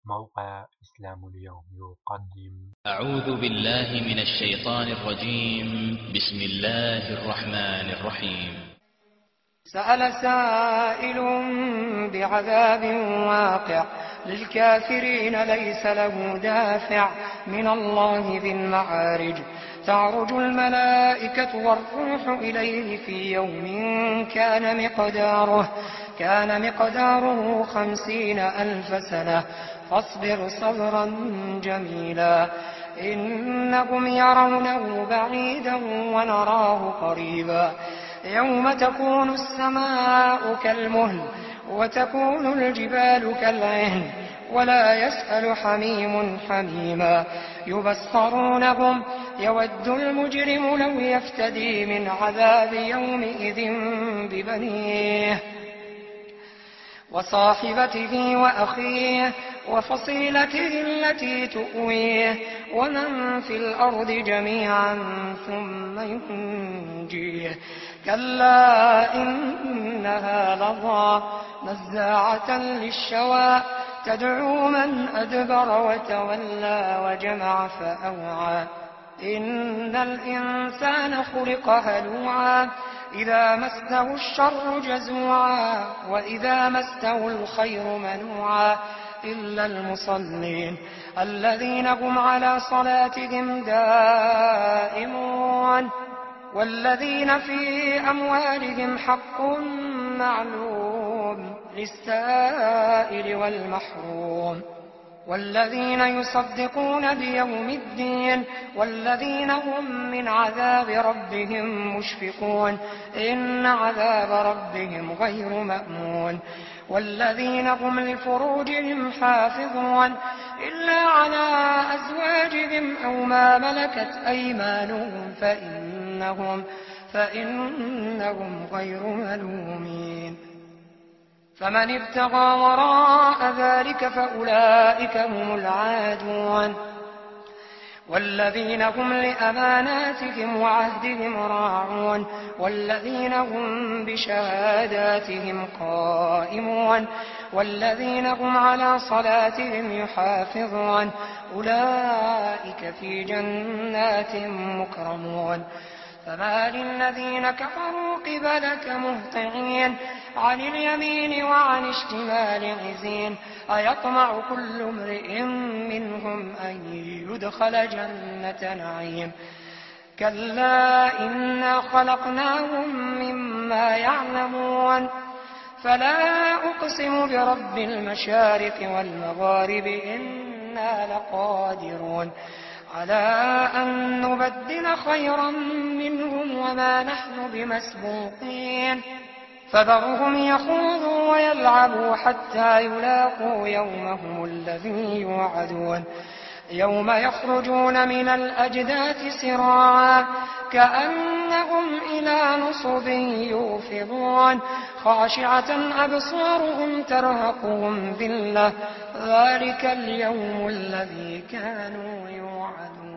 موقع إسلام اليوم يقدم. أعوذ بالله من الشيطان الرجيم. بسم الله الرحمن الرحيم. سأل سائل بعذاب واقع للكافرين ليس له دافع من الله ذي المعارج. تعرج الملائكة والروح إليه في يوم كان مقداره 50,000 سنة فاصبر صبرا جميلا إنهم يرونه بعيدا ونراه قريبا يوم تكون السماء كالمهل وتكون الجبال كالعهن ولا يسأل حميم حميما يبصرونهم يود المجرم لو يفتدي من عذاب يومئذ ببنيه وصاحبته وأخيه وفصيلته التي تؤويه ومن في الأرض جميعا ثم ينجيه كلا إنها لظى نزاعة للشوى تدعو من أدبر وتولى وجمع فأوعى إن الإنسان خلق هلوعا إذا مسه الشر جزوعا وإذا مسه الخير منوعا إلا المصلين الذين هم على صلاتهم دائمون والذين في أموالهم حق معلوم للسائل والمحروم والذين يصدقون بيوم الدين والذين هم من عذاب ربهم مشفقون إن عذاب ربهم غير مأمون والذين هم لفروجهم حافظون إلا على أزواجهم أو ما ملكت أيمانهم فإنهم غير ملومين فمن ابتغى وراء ذلك فأولئك هم العادون والذين هم لأماناتهم وعهدهم راعون والذين هم بشهاداتهم قائمون والذين هم على صلاتهم يحافظون أولئك في جنات مكرمون فما للذين كفروا قبلك مهطعين عن اليمين وعن الشمال عزين أيطمع كل امرئ منهم أن يدخل جنة نعيم كلا إنا خلقناهم مما يعلمون فلا أقسم برب المشارق والمغارب إنا لقادرون على أن نبدل خيرا منهم وما نحن بمسبوقين فذرهم يخوضوا ويلعبوا حتى يلاقوا يومهم الذي يوعدون يوم يخرجون من الأجداث سراعا كأنهم إلى نصب يوفضون خاشعة أبصارهم ترهقهم ذلة ذلك اليوم الذي كانوا يوعدون.